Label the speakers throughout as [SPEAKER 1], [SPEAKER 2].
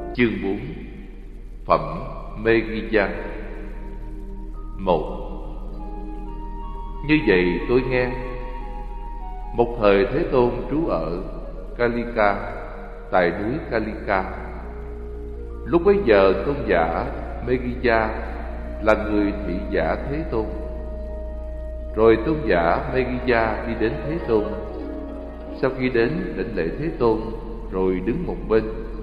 [SPEAKER 1] Chương 4. Phẩm Megiddo. 1. Như vậy tôi nghe, một thời Thế Tôn trú ở Kalika, tại núi Kalika. Lúc bấy giờ tôn giả Megiddo là người thị giả Thế Tôn. Rồi tôn giả Megiddo đi đến Thế Tôn. Sau khi đến đảnh lễ Thế Tôn, rồi đứng một bên.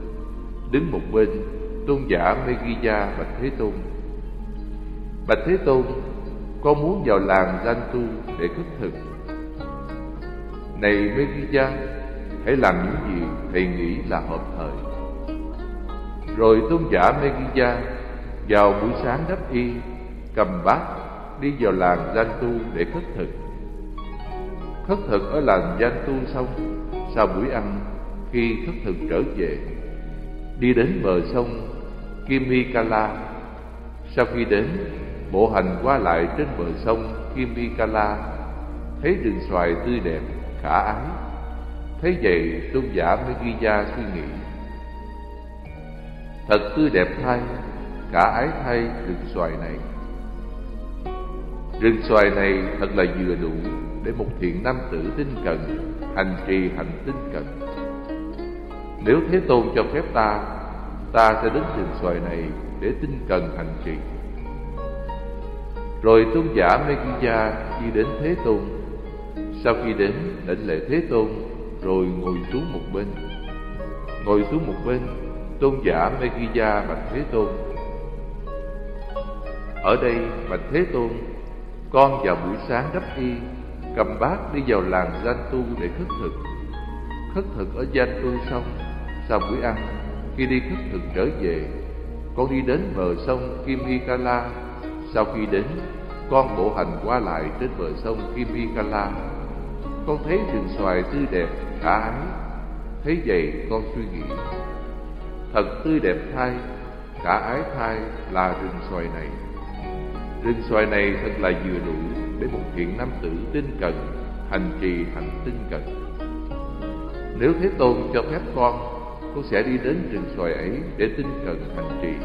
[SPEAKER 1] Tôn giả Megiddo bạch Thế Tôn: Bạch Thế Tôn, con muốn vào làng Danh Tu để khất thực. Này Megiddo, hãy làm những gì thầy nghĩ là hợp thời. Rồi tôn giả Megiddo vào buổi sáng đắp y, cầm bát đi vào làng Danh Tu để khất thực. Khất thực ở làng Danh Tu xong, sau buổi ăn, khi khất thực trở về, đi đến bờ sông Kimikala. Sau khi đến, bộ hành qua lại trên bờ sông Kimikala, thấy rừng xoài tươi đẹp, khả ái. Thấy vậy, tôn giả Megiddo suy nghĩ: Thật tươi đẹp thay, khả ái thay rừng xoài này. Rừng xoài này thật là vừa đủ để một thiện nam tử tinh cần hành trì hạnh tinh cần. Nếu Thế Tôn cho phép ta sẽ đến rừng xoài này để tinh cần hành trì. Rồi tôn giả Megiddo đi đến Thế Tôn. Sau khi đến đảnh lễ Thế Tôn, rồi ngồi xuống một bên. Tôn giả Megiddo bạch Thế Tôn: Ở đây bạch Thế Tôn, con vào buổi sáng đắp y, cầm bát đi vào làng Danh Tu để khất thực. Khất thực ở Danh Tu xong, sau buổi ăn, khi đi khất thực trở về, con đi đến bờ sông Kimikala. Sau khi đến, con bộ hành qua lại trên bờ sông Kimikala. Con thấy rừng xoài tươi đẹp, khả ái. Thấy vậy con suy nghĩ: Thật tươi đẹp thay, khả ái thay là rừng xoài này. Rừng xoài này thật là vừa đủ để một thiện nam tử tinh cần hành trì hạnh tinh cần. Nếu Thế Tôn cho phép con sẽ đi đến rừng xoài ấy để tinh cần hành trì.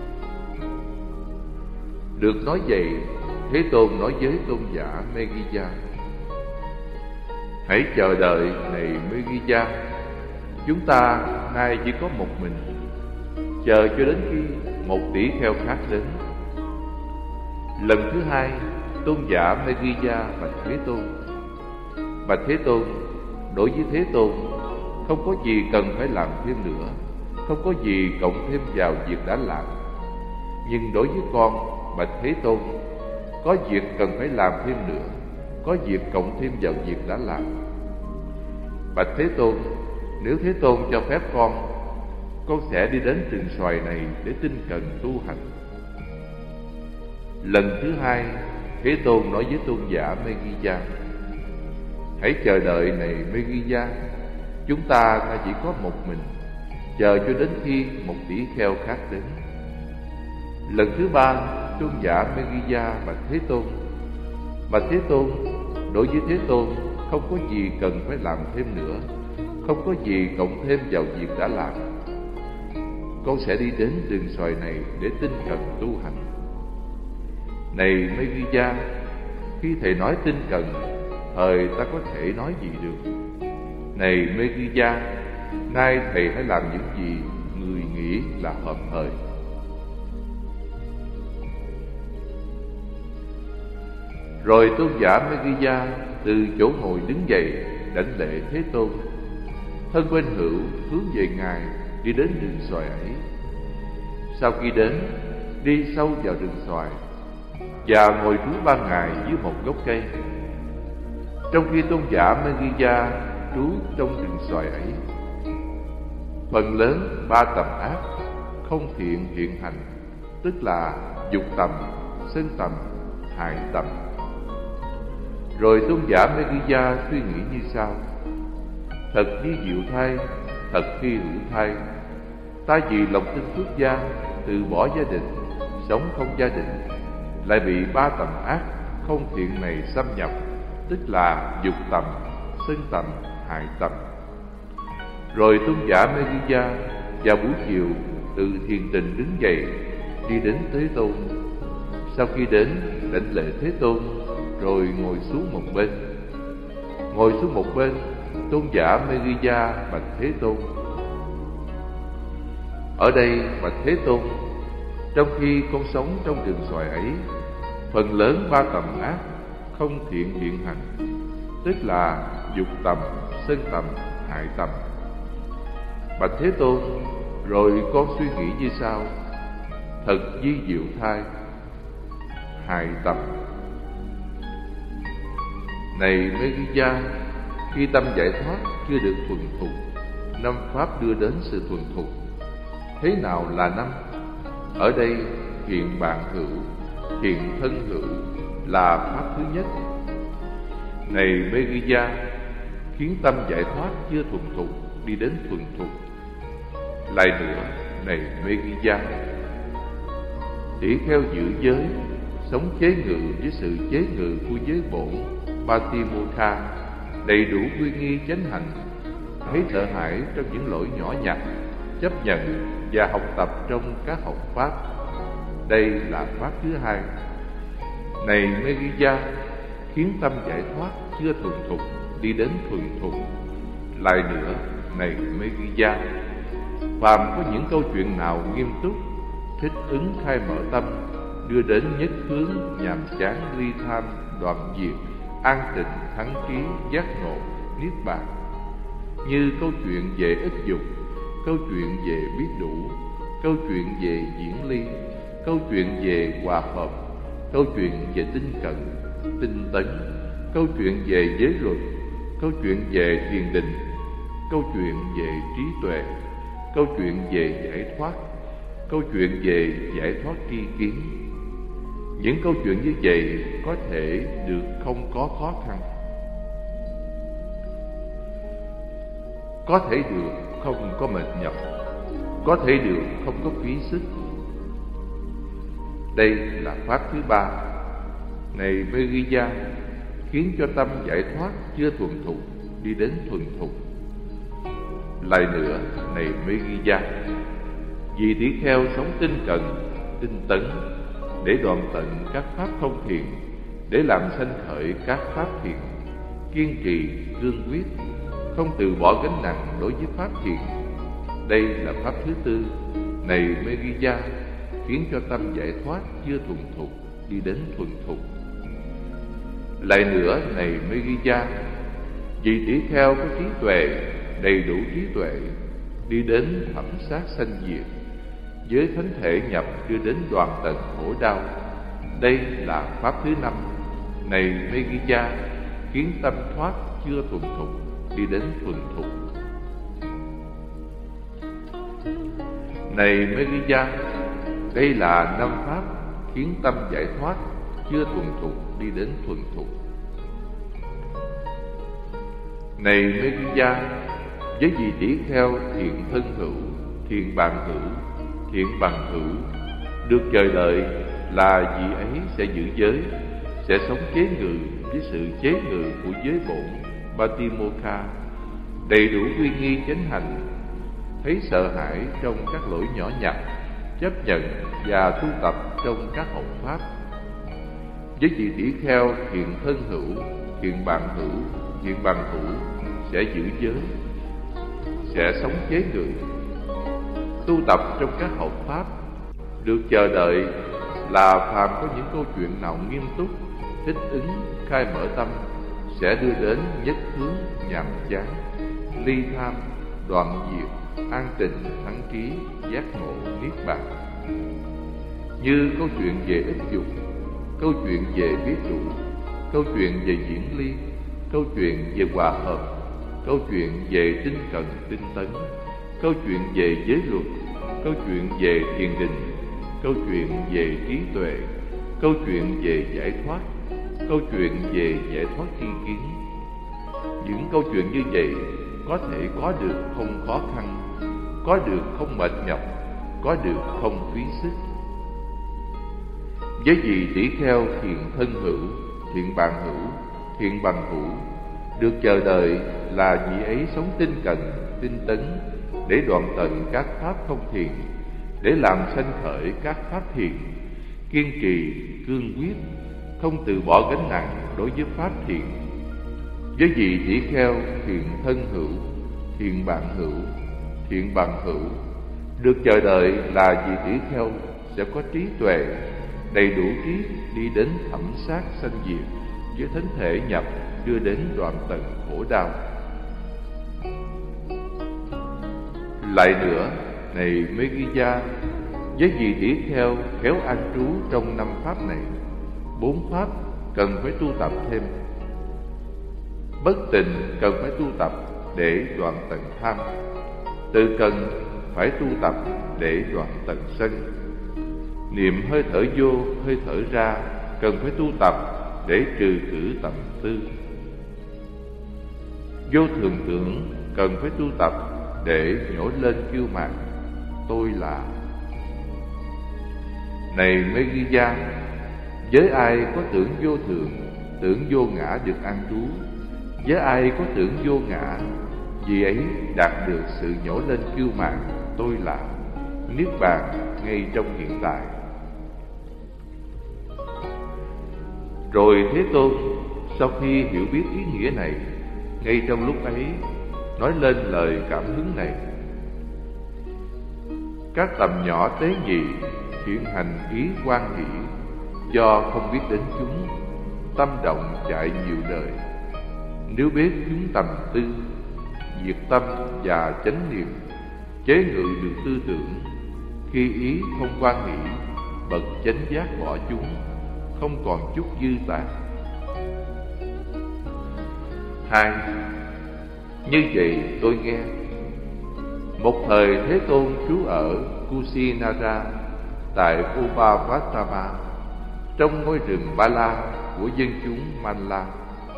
[SPEAKER 1] Được nói vậy, Thế Tôn nói với tôn giả Megiddo: Hãy chờ đợi này Megiddo, chúng ta nay chỉ có một mình, chờ cho đến khi một tỷ kheo khác đến. Lần thứ hai, tôn giả Megiddo bạch Thế Tôn: Bạch Thế Tôn, đối với Thế Tôn, không có gì cần phải làm thêm nữa, không có gì cộng thêm vào việc đã làm. Nhưng đối với con, bạch Thế Tôn, có việc cần phải làm thêm nữa, có việc cộng thêm vào việc đã làm. Bạch Thế Tôn, nếu Thế Tôn cho phép con sẽ đi đến rừng xoài này để tinh cần tu hành. Lần thứ hai, Thế Tôn nói với tôn giả Megiddo: Hãy chờ đợi này Megiddo, chúng ta chỉ có một mình, chờ cho đến khi một tỷ kheo khác đến. Lần thứ ba, tôn giả Megiddo bạch Thế Tôn: Bạch Thế Tôn, đối với Thế Tôn, không có gì cần phải làm thêm nữa, không có gì cộng thêm vào việc đã làm. Con sẽ đi đến rừng xoài này để tinh cần tu hành. Này Megiddo, khi thầy nói tinh cần, thời ta có thể nói gì được? Này Megiddo, nay thầy hãy làm những gì người nghĩ là hợp thời. Rồi tôn giả Megiddo từ chỗ ngồi đứng dậy đảnh lễ Thế Tôn. Thân bên hữu hướng về ngài đi đến rừng xoài ấy. Sau khi đến, đi sâu vào rừng xoài và ngồi trú 3 ngày dưới một gốc cây. Trong khi tôn giả Megiddo trú trong rừng xoài ấy, phần lớn 3 tầm ác không thiện hiện hành, tức là dục tầm, sân tầm, hại tầm. Rồi tôn giả Megiddo suy nghĩ như sau: Thật vi diệu thay, thật hy hữu thay, ta vì lòng tin phước gia từ bỏ gia đình, sống không gia đình, lại bị 3 tầm ác không thiện này xâm nhập, tức là dục tầm, sân tầm, hại tầm. Rồi tôn giả Megiddo vào buổi chiều từ thiền tình đứng dậy, đi đến Thế Tôn. Sau khi đến, đảnh lễ Thế Tôn, rồi ngồi xuống một bên. Ngồi xuống một bên, tôn giả Megiddo bạch Thế Tôn: ở đây bạch Thế Tôn, trong khi con sống trong rừng xoài ấy, phần lớn ba tầm ác không thiện hiện hành, tức là dục tầm, sân tầm, hại tầm. Bạch Thế Tôn, rồi con suy nghĩ như sau: thật vi diệu thay. Hại tầm. Này Megiddo, khi tâm giải thoát chưa được thuần thục, năm pháp đưa đến sự thuần thục. Thế nào là năm? Ở đây thiện bạn hữu, thiện thân hữu là pháp thứ nhất. Này Megiddo, khiến tâm giải thoát chưa thuần thục đi đến thuần thục. Lại nữa, này Megiddo, tỷ kheo giữ giới, sống chế ngự với sự chế ngự của giới bổn Patimokkha, đầy đủ quy nghi chánh hành, thấy sợ hãi trong những lỗi nhỏ nhặt, chấp nhận và học tập trong các học pháp. Đây là pháp thứ hai. Này Megiddo, khiến tâm giải thoát chưa thuần thục đi đến thuần thục. Lại nữa, này Megiddo, phàm có những câu chuyện nào nghiêm túc, thích ứng khai mở tâm, đưa đến nhất hướng, nhàm chán, ly tham, đoạn diệt, an tịnh, thắng trí, giác ngộ, niết bàn, như câu chuyện về ít dục, câu chuyện về biết đủ, câu chuyện về diễn ly, câu chuyện về hòa hợp, câu chuyện về tinh cận, tinh tấn, câu chuyện về giới luật, câu chuyện về thiền định, câu chuyện về trí tuệ, câu chuyện về giải thoát, câu chuyện về giải thoát tri kiến. Những câu chuyện như vậy có thể được không có khó khăn, có thể được không có mệt nhọc, có thể được không có phí sức. Đây là pháp thứ ba. Này Megiddo, khiến cho tâm giải thoát chưa thuần thục đi đến thuần thục. Lại nữa, này Megiddo, vì tỷ kheo sống tinh cần, tinh tấn, để đoạn tận các pháp không thiện, để làm sanh khởi các pháp thiện, kiên trì, cương quyết, không từ bỏ gánh nặng đối với pháp thiện. Đây là pháp thứ tư. Này Megiddo, khiến cho tâm giải thoát chưa thuần thục đi đến thuần thục. Lại nữa, này Megiddo, vì tỷ kheo có trí tuệ, đầy đủ trí tuệ, đi đến thẩm sát sanh diệt, với thánh thể nhập đưa đến đoạn tận khổ đau. Đây là pháp thứ năm. Này Megiddo, khiến tâm thoát chưa thuần thục đi đến thuần thục. Này Megiddo, đây là năm pháp khiến tâm giải thoát chưa thuần thục đi đến thuần thục. Này Megiddo, với vị tỷ kheo thiện thân hữu, thiện bạn hữu, thiện bằng hữu, được chờ đợi là vị ấy sẽ giữ giới, sẽ sống chế ngự với sự chế ngự của giới bổn Patimokkha, đầy đủ uy nghi chánh hành, thấy sợ hãi trong các lỗi nhỏ nhặt, chấp nhận và tu tập trong các học pháp. Với vị tỷ kheo thiện thân hữu, thiện bạn hữu, thiện bằng hữu sẽ giữ giới, sẽ sống chế ngự, tu tập trong các học pháp. Được chờ đợi là phàm có những câu chuyện nào nghiêm túc, thích ứng, khai mở tâm, sẽ đưa đến nhất hướng, nhàm chán, ly tham, đoạn diệt, an tịnh, thắng trí, giác ngộ, niết bàn. Như câu chuyện về ít dục, câu chuyện về biết đủ, câu chuyện về diễn ly, câu chuyện về hòa hợp, câu chuyện về tinh cần, tinh tấn, câu chuyện về giới luật, câu chuyện về thiền định, câu chuyện về trí tuệ, câu chuyện về giải thoát, câu chuyện về giải thoát tri kiến. Những câu chuyện như vậy có thể có được không khó khăn, có được không mệt nhọc, có được không phí sức. Với vị tỷ kheo thiện thân hữu, thiện bạn hữu, thiện bằng hữu, được chờ đợi là vị ấy sống tinh cần, tinh tấn, để đoạn tận các pháp không thiện, để làm sanh khởi các pháp thiện, kiên trì, cương quyết, không từ bỏ gánh nặng đối với pháp thiện. Với vị tỷ kheo thiện thân hữu, thiện bạn hữu, thiện bằng hữu, được chờ đợi là vị tỷ kheo sẽ có trí tuệ, đầy đủ trí đi đến thẩm sát sanh diệt với thánh thể nhập, đưa đến đoạn tận khổ đau. Lại nữa, này Megiddo, với vị tỷ kheo khéo an trú trong 5 pháp này, 4 pháp cần phải tu tập thêm. Bất tịnh cần phải tu tập để đoạn tận tham. Tự cần phải tu tập để đoạn tận sân. Niệm hơi thở vô, hơi thở ra cần phải tu tập để trừ khử tầm tư. Vô thường tưởng cần phải tu tập để nhổ lên kiêu mạn tôi là. Này Megiddo, với ai có tưởng vô thường, tưởng vô ngã được an trú, với ai có tưởng vô ngã, vì ấy đạt được sự nhổ lên kiêu mạn tôi là, niết bàn ngay trong hiện tại. Rồi Thế Tôn sau khi hiểu biết ý nghĩa này, ngay trong lúc ấy nói lên lời cảm hứng này: các tầm nhỏ tế nhị hiện hành ý hoan hỷ, do không biết đến chúng, tâm động chạy nhiều đời. Nếu biết chúng tầm tư, diệt tâm và chánh niệm, chế ngự được tư tưởng, khi ý không hoan hỷ, bậc chánh giác bỏ chúng, không còn chút dư tàn. 2. Như vậy tôi nghe, một thời Thế Tôn trú ở Kusinara tại Upavattama, trong ngôi rừng Ba La của dân chúng Manla.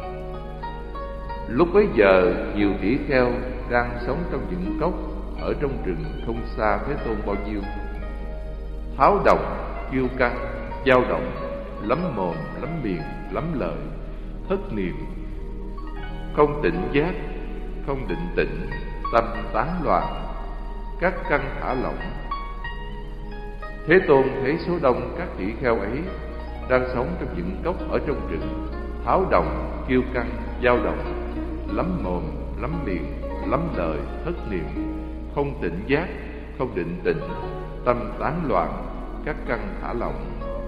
[SPEAKER 1] Lúc bấy giờ, nhiều tỷ kheo đang sống trong những cốc ở trong rừng không xa Thế Tôn bao nhiêu. Tháo động, kiêu căng, dao động, lắm mồm, lắm miệng, lắm lời, thất niệm, không tỉnh giác, không định tĩnh, tâm tán loạn, các căn thả lỏng. Thế Tôn thấy số đông các tỷ kheo ấy đang sống trong những cốc ở trong rừng, tháo động, kiêu căng, dao động, lắm mồm, lắm miệng, lắm lời, thất niệm, không tỉnh giác, không định tĩnh, tâm tán loạn, các căn thả lỏng.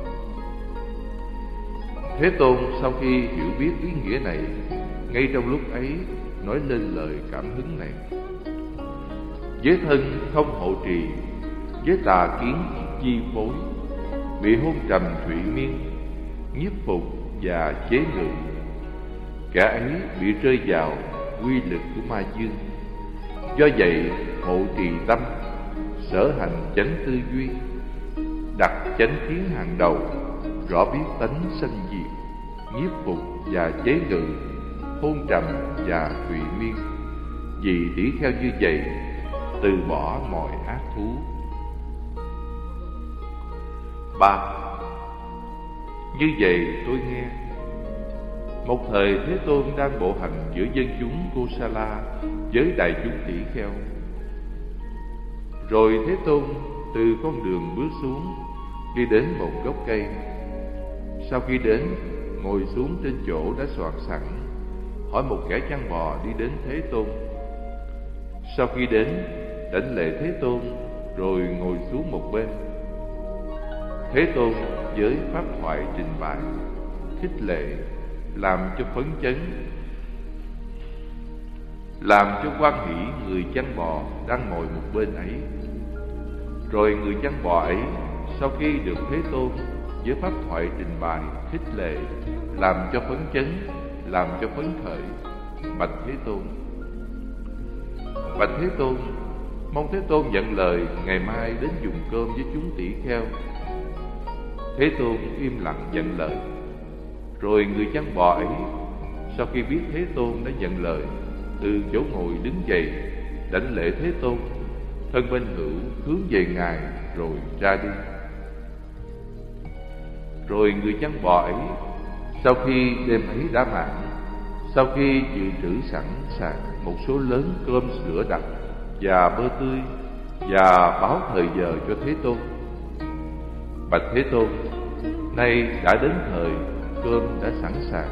[SPEAKER 1] Thế Tôn sau khi hiểu biết ý nghĩa này, ngay trong lúc ấy nói lên lời cảm hứng này: với thân không hộ trì, với tà kiến chi phối, bị hôn trầm thụy miên, nhiếp phục và chế ngự, kẻ ấy bị rơi vào quy lực của ma dương. Do vậy hộ trì tâm, sở hành chánh tư duy, đặt chánh kiến hàng đầu, rõ biết tánh sanh diệt, nhiếp phục và chế ngự, hôn trầm và thụy miên. Vì tỷ kheo như vậy, từ bỏ mọi ác thú. 3. Như vậy tôi nghe, một thời Thế Tôn đang bộ hành giữa dân chúng Kosala với đại chúng tỷ kheo. Rồi Thế Tôn từ con đường bước xuống, đi đến một gốc cây. Sau khi đến, ngồi xuống trên chỗ đã soạn sẵn, hỏi một kẻ chăn bò đi đến Thế Tôn. Sau khi đến, đảnh lễ Thế Tôn, rồi ngồi xuống một bên. Thế Tôn với pháp thoại trình bày, khích lệ, làm cho phấn chấn, làm cho hoan hỷ người chăn bò đang ngồi một bên ấy. Rồi người chăn bò ấy sau khi được Thế Tôn với pháp thoại trình bày, khích lệ, làm cho phấn chấn, làm cho phấn khởi, bạch Thế Tôn: bạch Thế Tôn, mong Thế Tôn nhận lời ngày mai đến dùng cơm với chúng tỷ kheo. Thế Tôn im lặng nhận lời. Rồi người chăn bò ấy sau khi biết Thế Tôn đã nhận lời, từ chỗ ngồi đứng dậy, đảnh lễ Thế Tôn, thân bên hữu hướng về Ngài rồi ra đi. Rồi người chăn bò ấy sau khi đêm ấy đã mãn, sau khi dự trữ sẵn sàng một số lớn cơm sữa đặc và bơ tươi, và báo thời giờ cho Thế Tôn. Bạch Thế Tôn, nay đã đến thời, cơm đã sẵn sàng.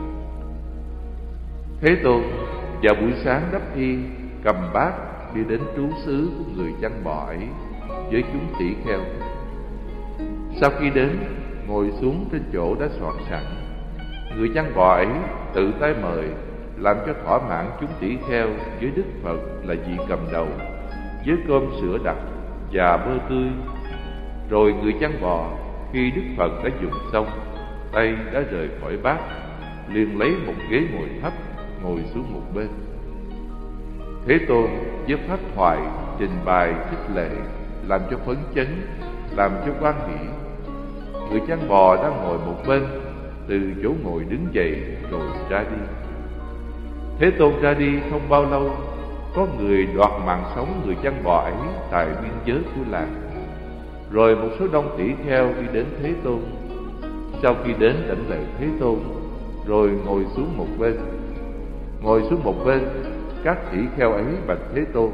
[SPEAKER 1] Thế Tôn vào buổi sáng đắp y, cầm bát đi đến trú xứ của người chăn bò ấy với chúng tỷ kheo. Sau khi đến, ngồi xuống trên chỗ đã soạn sẵn. Người chăn bò ấy tự tay mời, làm cho thỏa mãn chúng tỷ kheo với Đức Phật là vị cầm đầu, với cơm sữa đặc và bơ tươi. Rồi người chăn bò khi Đức Phật đã dùng xong, tay đã rời khỏi bát, liền lấy một ghế ngồi thấp, ngồi xuống một bên. Thế Tôn với pháp thoại trình bày khích lệ, làm cho phấn chấn, làm cho quan hỷ. Người chăn bò đang ngồi một bên, từ chỗ ngồi đứng dậy rồi ra đi. Thế Tôn ra đi không bao lâu, có người đoạt mạng sống người chăn bò ấy tại biên giới của làng. Rồi một số đông tỷ kheo đi đến Thế Tôn. Sau khi đến đảnh lễ Thế Tôn, rồi ngồi xuống một bên. Ngồi xuống một bên, các tỷ kheo ấy bạch Thế Tôn: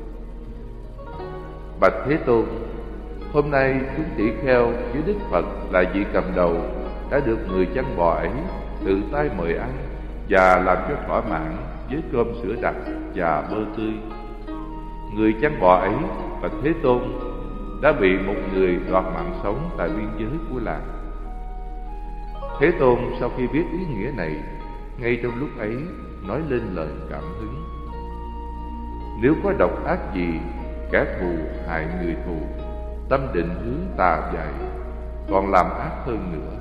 [SPEAKER 1] Bạch Thế Tôn, hôm nay chúng tỷ kheo với Đức Phật là vị cầm đầu đã được người chăn bò ấy tự tay mời ăn và làm cho thỏa mãn với cơm sữa đặc và bơ tươi. Người chăn bò ấy bạch Thế Tôn đã bị một người đoạt mạng sống tại biên giới của làng. Thế Tôn sau khi biết ý nghĩa này, ngay trong lúc ấy nói lên lời cảm hứng: Nếu có độc ác gì, kẻ thù hại người thù, tâm định hướng tà dại, còn làm ác hơn nữa.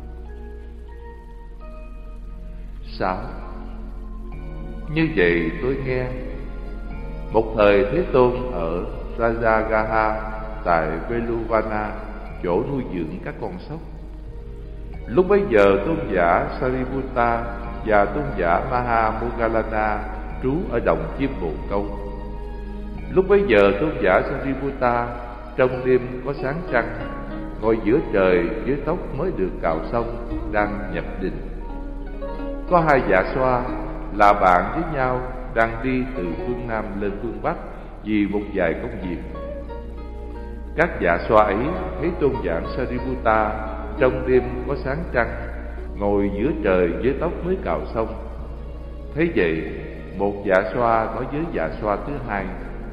[SPEAKER 1] 6. Như vậy tôi nghe, một thời Thế Tôn ở Rajagaha tại Veluvana, chỗ nuôi dưỡng các con sóc. Lúc bấy giờ tôn giả Sariputta và tôn giả Mahamoggallana trú ở đồng chim bồ câu. Lúc bấy giờ tôn giả Sariputta trong đêm có sáng trăng, ngồi giữa trời với tóc mới được cạo xong, đang nhập định. Có hai dạ xoa là bạn với nhau đang đi từ phương Nam lên phương Bắc vì một vài công việc. Các dạ xoa ấy thấy tôn giả Sariputta trong đêm có sáng trăng, ngồi giữa trời với tóc mới cạo xong. Thế vậy, một dạ xoa nói với dạ xoa thứ hai: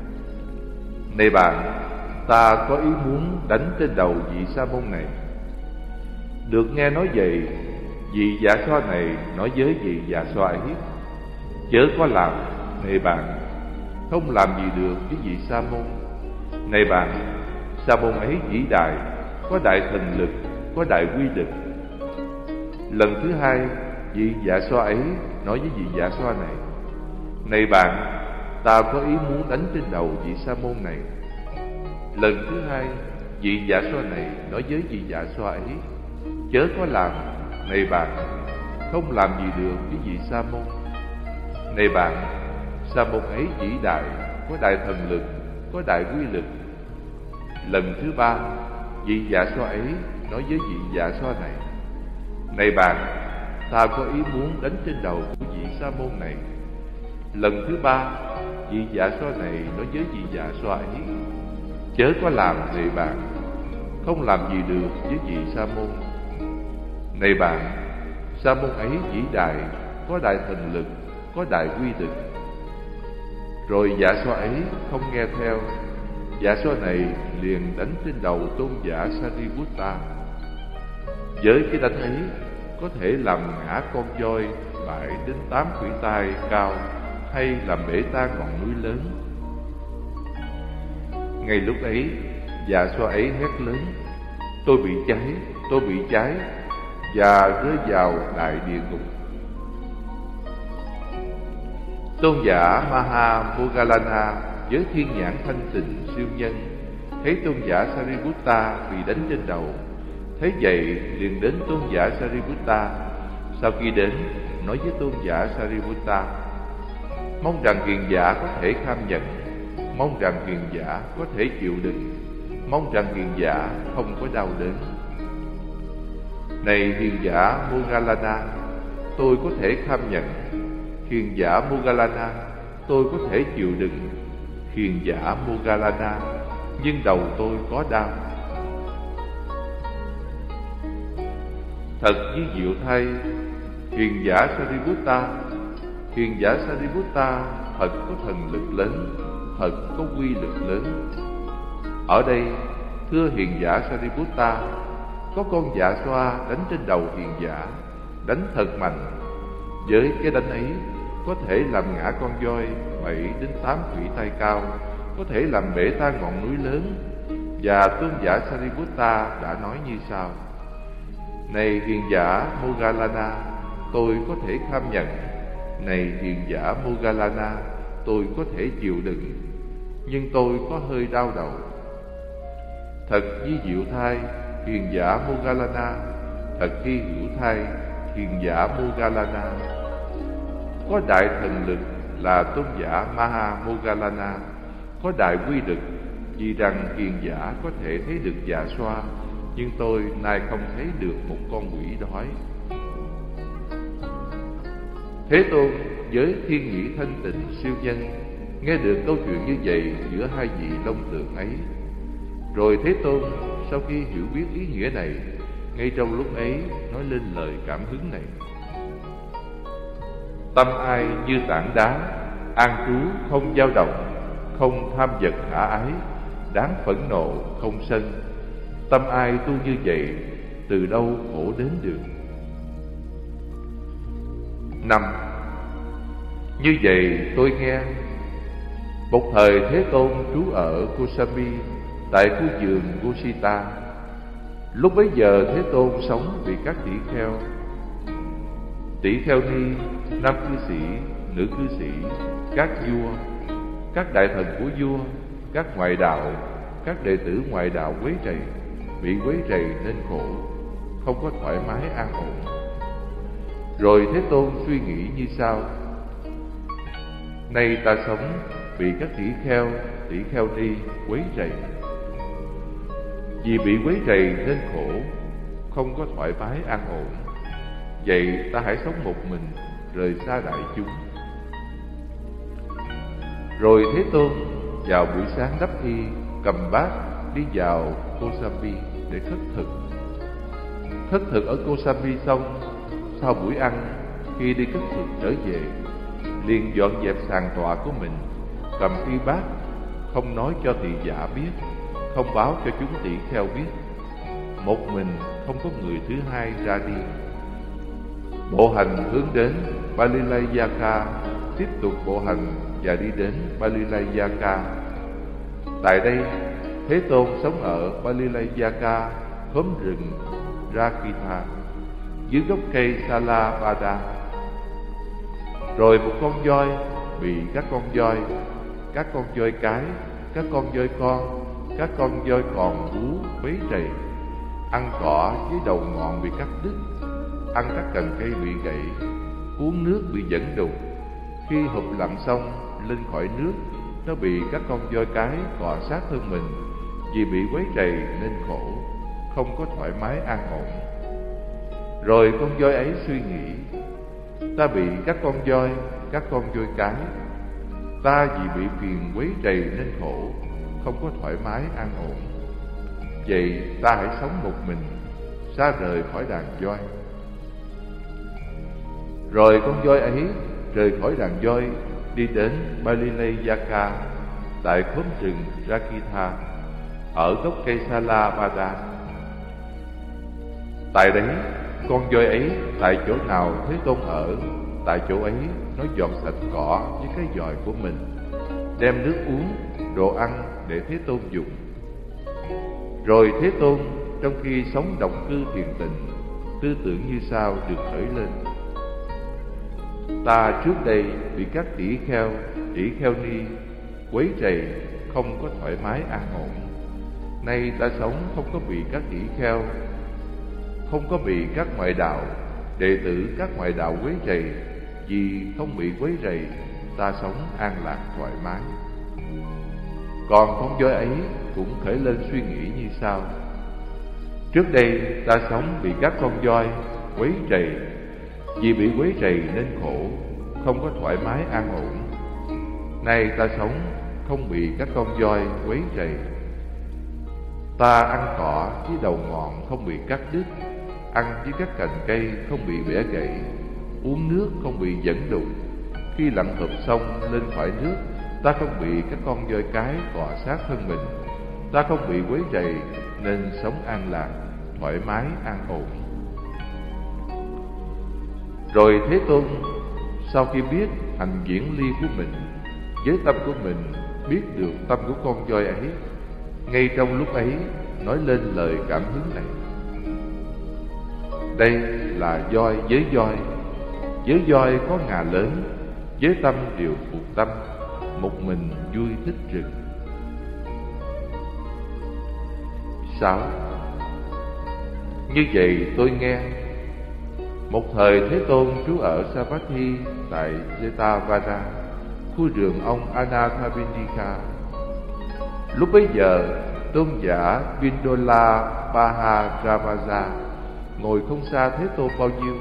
[SPEAKER 1] Này bạn, ta có ý muốn đánh trên đầu vị sa môn này. Được nghe nói vậy, vị dạ xoa này nói với vị dạ xoa ấy: Chớ có làm, này bạn, không làm gì được với vị sa môn. Này bạn, sa môn ấy vĩ đại, có đại thần lực, có đại quy lực. Lần thứ hai, vị dạ xoa ấy nói với vị dạ xoa này: Này bạn, ta có ý muốn đánh trên đầu vị sa môn này. Lần thứ hai, vị dạ xoa này nói với vị dạ xoa ấy: Chớ có làm, này bạn, không làm gì được với vị sa môn. Này bạn, sa môn ấy vĩ đại, có đại thần lực, có đại quy lực. Lần thứ ba, vị dạ xoa ấy nói với vị dạ xoa này: Này bạn, ta có ý muốn đánh trên đầu của vị sa môn này. Lần thứ ba, vị dạ xoa này nói với vị dạ xoa ấy: Chớ có làm, này bạn, không làm gì được với vị sa môn. Này bạn, sa môn ấy vĩ đại, có đại thần lực, có đại quy lực. Rồi dạ xoa ấy không nghe theo, dạ xoa này liền đánh trên đầu tôn giả Sariputta. Với cái đánh ấy có thể làm ngã con voi 7 đến 8 khuỷu tay cao, hay làm bể tan ngọn núi lớn. Ngay lúc ấy, dạ xoa ấy hét lớn: Tôi bị cháy, tôi bị cháy, và rơi vào đại địa ngục. Tôn giả Mahamoggallana với thiên nhãn thanh tịnh siêu nhân thấy tôn giả Sariputta bị đánh trên đầu. Thế vậy liền đến tôn giả Sariputta. Sau khi đến, nói với tôn giả Sariputta: Mong rằng hiền giả có thể kham nhận, mong rằng hiền giả có thể chịu đựng, mong rằng hiền giả không có đau đớn. Này hiền giả Moggallana, tôi có thể kham nhận. Hiền giả Moggallana, tôi có thể chịu đựng. hiền giả Moggallana, nhưng đầu tôi có đau. Thật ví diệu thay, hiền giả Sariputta, hiền giả Sariputta thật có thần lực lớn, thật có quy lực lớn. Ở đây, thưa hiền giả Sariputta, có con dạ xoa đánh trên đầu hiền giả, đánh thật mạnh. Với cái đánh ấy, có thể làm ngã con voi 7 đến 8 khủy tay cao, có thể làm bể tan ngọn núi lớn. Và tôn giả Sariputta đã nói như sau: này hiền giả Moggallana, tôi có thể kham nhận. Này hiền giả Moggallana, tôi có thể chịu đựng, nhưng tôi có hơi đau đầu. Thật ví diệu thay, hiền giả Moggallana, thật hy hữu thay, hiền giả Moggallana. Có đại thần lực là tôn giả Maha Moggallana, có đại quy lực, vì rằng hiền giả có thể thấy được dạ xoa, nhưng tôi nay không thấy được một con quỷ đói. Thế Tôn với thiên nhĩ thanh tịnh siêu nhân nghe được câu chuyện như vậy giữa hai vị long tượng ấy. Rồi Thế Tôn sau khi hiểu biết ý nghĩa này, ngay trong lúc ấy nói lên lời cảm hứng này: tâm ai như tảng đá, an trú không dao động, không tham vật khả ái, đáng phẫn nộ không sân. Tâm ai tu như vậy, từ đâu khổ đến được. 5. Như vậy tôi nghe, một thời Thế Tôn trú ở Kosami, tại khu vườn Gosita. Lúc bấy giờ Thế Tôn sống vì các tỷ kheo ni, nam cư sĩ, nữ cư sĩ, các vua, các đại thần của vua, các ngoại đạo, các đệ tử ngoại đạo quấy rầy, bị quấy rầy nên khổ, không có thoải mái an ổn. Rồi Thế Tôn suy nghĩ như sau: nay ta sống bị các tỷ kheo ni quấy rầy. Vì bị quấy rầy nên khổ, không có thoải mái an ổn. Vậy ta hãy sống một mình, rời xa đại chúng. Rồi Thế Tôn vào buổi sáng đắp y, cầm bát đi vào Kosami để khất thực. Khất thực ở Kosami xong, sau buổi ăn, khi đi khất thực trở về, liền dọn dẹp sàn tọa của mình, cầm y bát, không nói cho tỳ giả biết, không báo cho chúng tỷ kheo biết. Một mình, không có người thứ hai ra đi. Bộ hành hướng đến Balilayaka, tiếp tục bộ hành và đi đến Balilayaka. Tại đây, Thế Tôn sống ở Balilayaka, khóm rừng Rakita, dưới gốc cây Salabada. Rồi một con voi bị các con voi cái, các con voi con, các con voi còn bú quấy rầy, ăn cỏ với đầu ngọn bị cắt đứt, ăn các cành cây bị gãy, uống nước bị dẫn đục. Khi hụp lặn xong lên khỏi nước, nó bị các con voi cái cọ sát thân mình, vì bị quấy rầy nên khổ, không có thoải mái an ổn. Rồi con voi ấy suy nghĩ: ta bị các con voi cái, ta vì bị phiền quấy rầy nên khổ, không có thoải mái an ổn. Vậy ta hãy sống một mình, xa rời khỏi đàn voi. Rồi con voi ấy rời khỏi đàn voi, đi đến Balilayaka, tại khóm rừng Rakita, ở gốc cây Salabada. Tại đấy, con voi ấy tại chỗ nào Thế Tôn ở, tại chỗ ấy nó dọn sạch cỏ với cái giòi của mình, đem nước uống, đồ ăn để Thế Tôn dùng. Rồi Thế Tôn trong khi sống động cư thiền tịnh, tư tưởng như sau được khởi lên: ta trước đây bị các tỷ kheo ni quấy rầy, không có thoải mái an ổn. Nay ta sống không có bị các tỷ kheo, không có bị các ngoại đạo, đệ tử các ngoại đạo quấy rầy. Vì không bị quấy rầy, ta sống an lạc thoải mái. Còn con voi ấy cũng khởi lên suy nghĩ như sau: trước đây ta sống bị các con voi quấy rầy, vì bị quấy rầy nên khổ, không có thoải mái an ổn. Nay ta sống không bị các con voi quấy rầy. Ta ăn cỏ với đầu ngọn không bị cắt đứt, ăn với các cành cây không bị bẻ gãy, uống nước không bị dẫn đụng. Khi lặn hợp sông lên khỏi nước, ta không bị các con voi cái cọ sát thân mình. Ta không bị quấy rầy nên sống an lạc, thoải mái an ổn. Rồi Thế Tôn sau khi biết hành diễn ly của mình, với tâm của mình biết được tâm của con voi ấy, ngay trong lúc ấy nói lên lời cảm hứng này: đây là voi với voi. Với voi có ngà lớn, với tâm đều phục tâm, một mình vui thích rừng. 6. Như vậy tôi nghe, một thời Thế Tôn trú ở Savatthi tại Jetavana, khu vườn ông Anathapindika. Lúc bấy giờ, tôn giả Vindola Maharavaja ngồi không xa Thế Tôn bao nhiêu.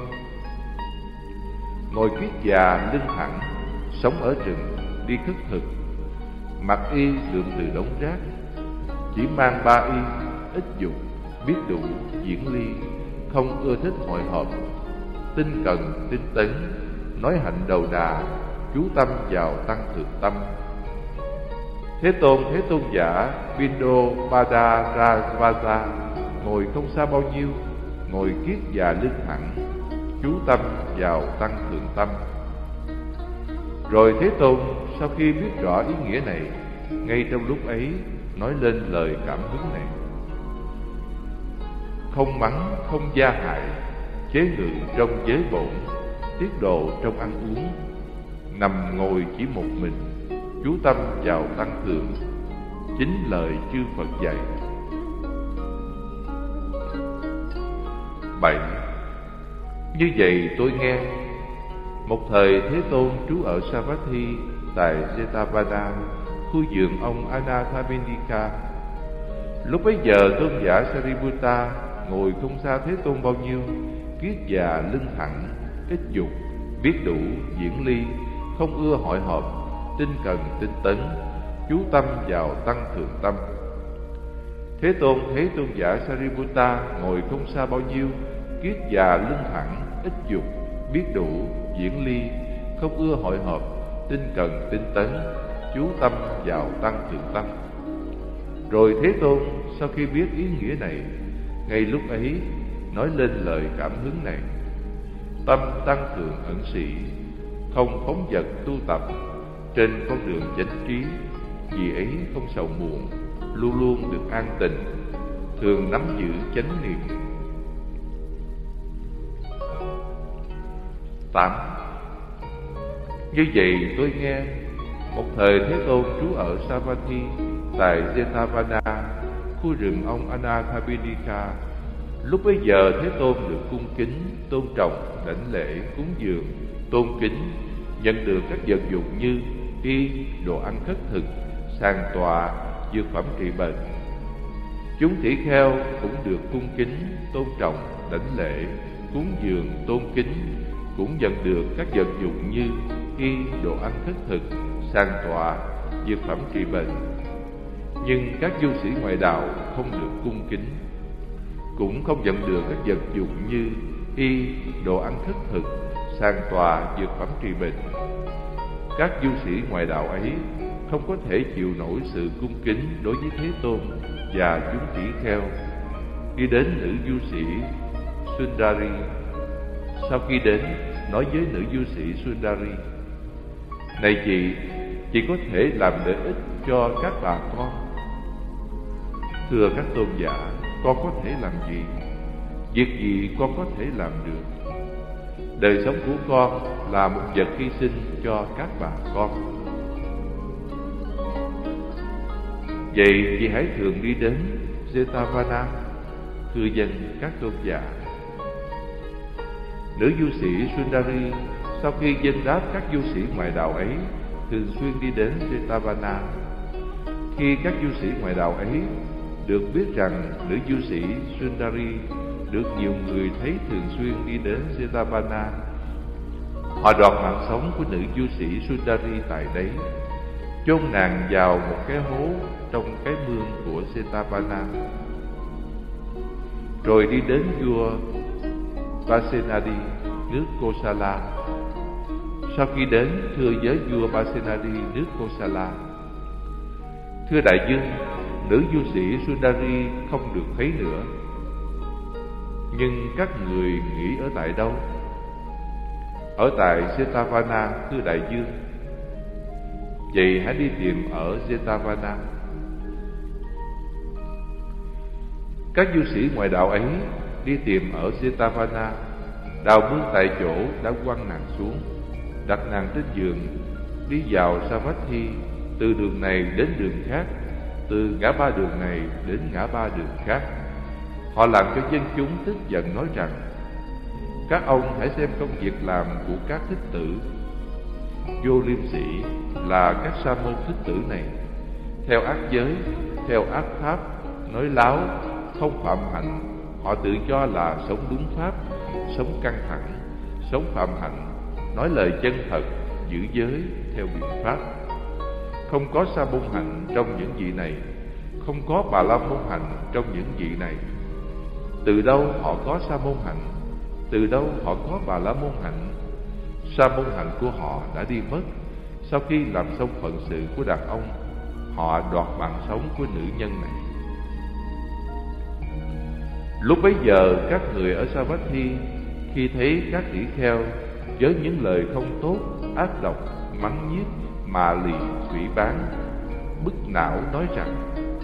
[SPEAKER 1] Ngồi kiết già lưng thẳng, sống ở rừng, đi khất thực, mặc y lượm từ đống rác, chỉ mang 3 y, ít dục, biết đủ, diễn ly, không ưa thích hội họp, tinh cần, tinh tấn, nói hạnh đầu đà, chú tâm vào tăng thượng tâm. Thế tôn giả Vindobhadaravaja ngồi không xa bao nhiêu, ngồi kiết già lưng thẳng, chú tâm vào tăng thượng tâm. Rồi Thế Tôn sau khi biết rõ ý nghĩa này, ngay trong lúc ấy nói lên lời cảm hứng này: không mắng, không gia hại, chế ngự trong giới bổn, tiết độ trong ăn uống, nằm ngồi chỉ một mình, chú tâm vào tăng thượng, chính lời chư Phật dạy. 7. Như vậy tôi nghe, một thời Thế Tôn trú ở Savatthi tại Jetavana, khu vườn ông Anathapindika. Lúc bấy giờ tôn giả Sariputta ngồi không xa Thế Tôn bao nhiêu, kiết già lưng thẳng, ít dục, biết đủ, diễn ly, không ưa hội họp, tinh cần, tinh tấn, chú tâm vào tăng thượng tâm. Thế Tôn thấy tôn giả Sariputta ngồi không xa bao nhiêu, kiết già lưng thẳng, ít dục, biết đủ, diễn ly, không ưa hội họp, tinh cần, tinh tấn, chú tâm vào tăng thượng tâm. Rồi Thế Tôn sau khi biết ý nghĩa này, ngay lúc ấy nói lên lời cảm hứng này: tâm tăng thượng ẩn sĩ, không phóng dật tu tập, trên con đường chánh trí, vì ấy không sầu muộn, luôn luôn được an tịnh, thường nắm giữ chánh niệm. 8. Như vậy tôi nghe, một thời Thế Tôn trú ở Savatthi tại Jetavana, khu rừng ông Anathapindika. Lúc bấy giờ Thế Tôn được cung kính, tôn trọng, đảnh lễ, cúng dường, tôn kính, nhận được các vật dụng như y, đồ ăn khất thực, sàn tọa, dược phẩm trị bệnh. Chúng tỷ kheo cũng được cung kính, tôn trọng, đảnh lễ, cúng dường, tôn kính, cũng nhận được các vật dụng như y, đồ ăn khất thực, sàn tọa, dược phẩm trị bệnh. Nhưng các du sĩ ngoại đạo không được cung kính, cũng không nhận được các vật dụng như y, đồ ăn khất thực, sàn tọa, dược phẩm trị bệnh. Các du sĩ ngoại đạo ấy không có thể chịu nổi sự cung kính đối với Thế Tôn và chúng tỷ kheo. Đi đến nữ du sĩ Sundari. Sau khi đến, nói với nữ du sĩ Sundari: này chị có thể làm lợi ích cho các bà con. Thưa các tôn giả, con có thể làm gì? Việc gì con có thể làm được? Đời sống của con là một vật hy sinh cho các bà con. Vậy chị hãy thường đi đến Jetavana. Thưa dân các tôn giả. Nữ du sĩ Sundari sau khi dân đáp các du sĩ ngoại đạo ấy, thường xuyên đi đến Jetavana. Khi các du sĩ ngoại đạo ấy được biết rằng nữ du sĩ Sundari được nhiều người thấy thường xuyên đi đến Jetavana, họ đoạt mạng sống của nữ du sĩ Sundari tại đấy. chôn nàng vào một cái hố trong cái mương của Setavana, rồi đi đến vua Pasenadi nước Kosala. Sau khi đến thưa với vua Pasenadi nước Kosala: thưa đại vương, nữ vua sĩ Sundari không được thấy nữa, nhưng các người nghĩ ở tại đâu? Ở tại Setavana, thưa đại vương. Vậy hãy đi tìm ở Setavana. Các vua sĩ ngoại đạo ấy đi tìm ở Setavana, đào mương tại chỗ đã quăng nàng xuống, đặt nàng trên giường, đi vào Savatthi, từ đường này đến đường khác, từ ngã ba đường này đến ngã ba đường khác. Họ làm cho dân chúng tức giận, nói rằng: các ông hãy xem công việc làm của các thích tử vô liêm sĩ là các sa môn thích tử này, theo ác giới, theo ác pháp, nói láo, không phạm hạnh. Họ tự cho là sống đúng pháp, sống căng thẳng, sống phạm hạnh, nói lời chân thật, giữ giới theo biện pháp. Không có sa môn hạnh trong những vị này, không có bà la môn hạnh trong những vị này. Từ đâu họ có sa môn hạnh? Từ đâu họ có bà la môn hạnh? Sa môn hạnh của họ đã đi mất. Sau khi làm xong phận sự của đàn ông, họ đoạt mạng sống của nữ nhân này. Lúc bấy giờ, các người ở Savatthi khi thấy các tỷ kheo với những lời không tốt, ác độc, mắng nhiếc, mạ lì, phỉ báng, bức não, nói rằng: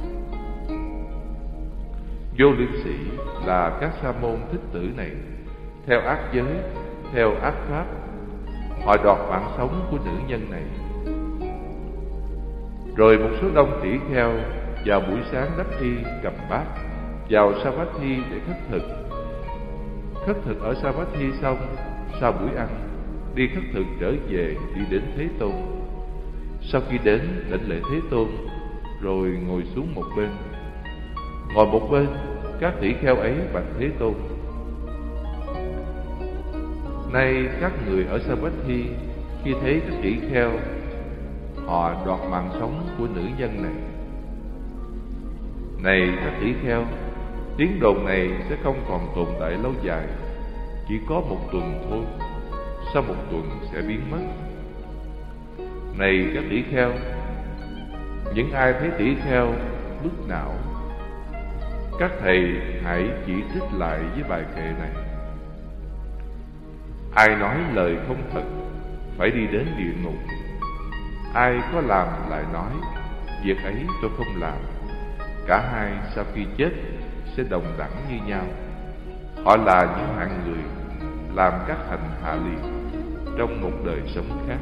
[SPEAKER 1] vô liêm sĩ là các sa môn thích tử này, theo ác giới, theo ác pháp, họ đoạt mạng sống của nữ nhân này. Rồi một số đông tỷ kheo vào buổi sáng đắp y cầm bát vào Savatthi để khất thực. Khất thực ở Savatthi xong, sau buổi ăn, đi khất thực trở về, đi đến Thế Tôn. Sau khi đến đảnh lễ Thế Tôn, rồi ngồi xuống một bên. Ngồi một bên, các tỷ kheo ấy bạch Thế Tôn: nay các người ở Savatthi khi thấy các tỷ kheo, họ đoạt mạng sống của nữ nhân này. Này các tỷ kheo, tiếng đồn này sẽ không còn tồn tại lâu dài, chỉ có một tuần thôi, sau một tuần sẽ biến mất. Này các tỷ kheo, những ai thấy tỷ kheo bức não, các thầy hãy chỉ trích lại với bài kệ này: ai nói lời không thật phải đi đến địa ngục. Ai có làm lại nói việc ấy tôi không làm, cả hai sau khi chết sẽ đồng đẳng như nhau. Họ là những hạng người làm các hành hạ liệt trong một đời sống khác.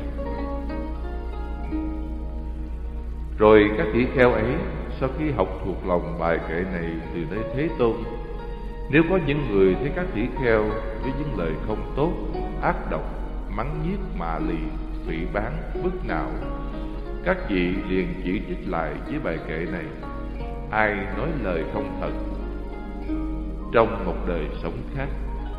[SPEAKER 1] Rồi các tỷ kheo ấy sau khi học thuộc lòng bài kệ này từ nơi Thế Tôn, nếu có những người thấy các tỷ kheo với những lời không tốt, ác độc, mắng nhiếc, mạ lì, phỉ báng, bức não, các vị liền chỉ trích lại với bài kệ này: ai nói lời không thật trong một đời sống khác.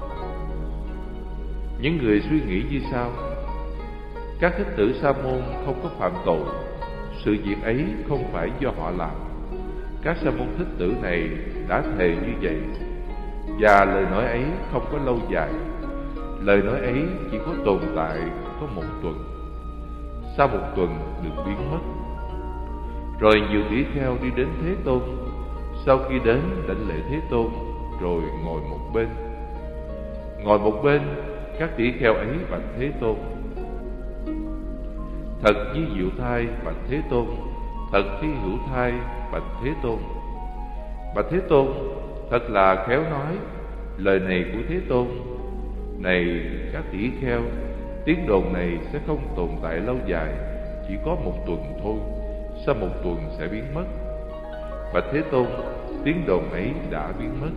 [SPEAKER 1] Những người suy nghĩ như sau: các thích tử sa môn không có phạm tội, sự việc ấy không phải do họ làm. Các sa môn thích tử này đã thề như vậy, và lời nói ấy không có lâu dài. Lời nói ấy chỉ có tồn tại có một tuần, sau một tuần được biến mất. Rồi nhiều tỷ kheo đi đến Thế Tôn. Sau khi đến đảnh lễ Thế Tôn, rồi ngồi một bên. Ngồi một bên, các tỷ kheo ấy bạch Thế Tôn: thật như diệu thai bạch Thế Tôn, thật thi hữu thai bạch Thế Tôn. Bạch Thế Tôn, thật là khéo nói lời này của Thế Tôn. Này các tỷ kheo, tiếng đồn này sẽ không tồn tại lâu dài, chỉ có một tuần thôi, sau một tuần sẽ biến mất. Bạch Thế Tôn, tiếng đồn ấy đã biến mất.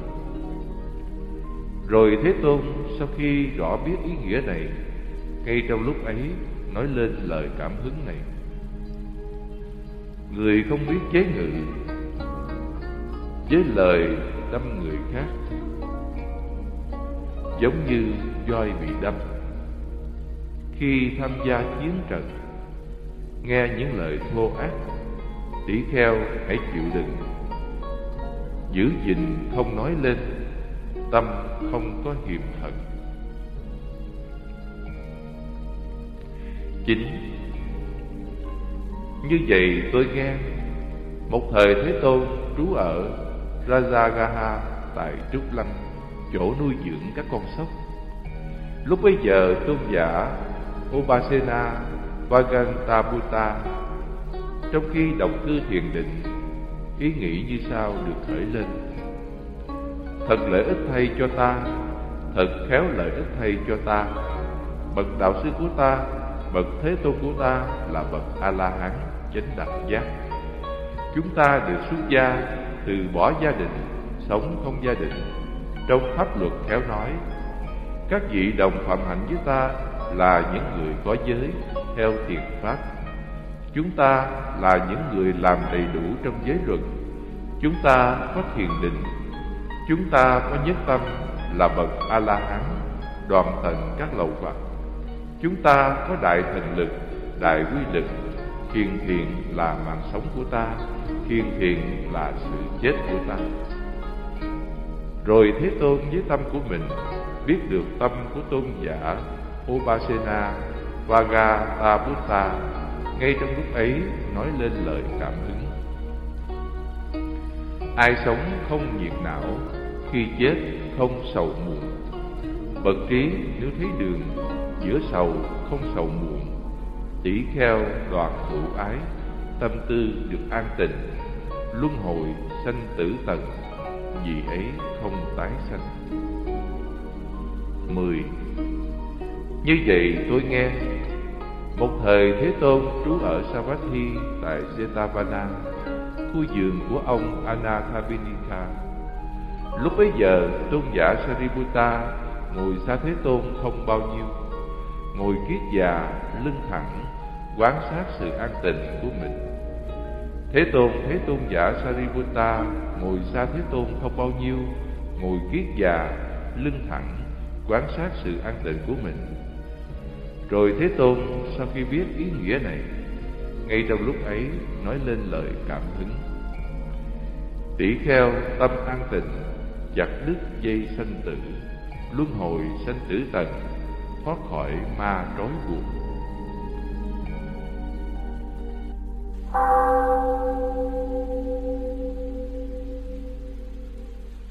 [SPEAKER 1] Rồi Thế Tôn sau khi rõ biết ý nghĩa này, ngay trong lúc ấy nói lên lời cảm hứng này: người không biết chế ngự với lời đâm người khác, giống như voi bị đâm. Khi tham gia chiến trận, nghe những lời thô ác. Tỷ kheo hãy chịu đựng, giữ gìn không nói lên, tâm không có hiềm hận. 9. Như vậy tôi nghe, một thời Thế Tôn trú ở Rajagaha tại Trúc Lăng, chỗ nuôi dưỡng các con sóc. Lúc bấy giờ tôn giả Upasena Vagantabutta trong khi động cư thiền định, ý nghĩ như sau được khởi lên: thật lợi ích thay cho ta, thật khéo lợi ích thay cho ta. Bậc đạo sư của ta, bậc Thế Tôn của ta là bậc A La Hán chánh đẳng giác. Chúng ta được xuất gia, từ bỏ gia đình, sống không gia đình. Trong pháp luật khéo nói, các vị đồng phạm hạnh với ta là những người có giới theo thiền pháp. Chúng ta là những người làm đầy đủ trong giới luật. Chúng ta có thiền định. Chúng ta có nhất tâm là bậc A La Hán, đoạn tận các lậu hoặc. Chúng ta có đại thần lực, đại quy lực. Thiền thiện là mạng sống của ta, thiền thiện là sự chết của ta. Rồi Thế Tôn với tâm của mình biết được tâm của tôn giả Upasena Vagantabutta, ngay trong lúc ấy nói lên lời cảm hứng: ai sống không nhiệt não, khi chết không sầu muộn. Bậc trí nếu thấy đường, giữa sầu không sầu muộn. Tỷ kheo đoàn hữu ái, tâm tư được an tịnh. Luân hồi sanh tử tận, vì ấy không tái sanh. 10. Như vậy tôi nghe, một thời Thế Tôn trú ở Savatthi tại Jetavana, khu vườn của ông Anathapindika. Lúc bấy giờ tôn giả Sariputta ngồi xa Thế Tôn không bao nhiêu, ngồi kiết già, lưng thẳng, quan sát sự an tịnh của mình. Thế tôn giả Sariputta ngồi xa Thế Tôn không bao nhiêu, ngồi kiết già, lưng thẳng, quan sát sự an tịnh của mình. Rồi Thế Tôn sau khi biết ý nghĩa này, ngay trong lúc ấy nói lên lời cảm hứng: tỷ kheo tâm an tịnh, chặt đứt dây sanh tử, luân hồi sanh tử tận, thoát khỏi ma trói buộc.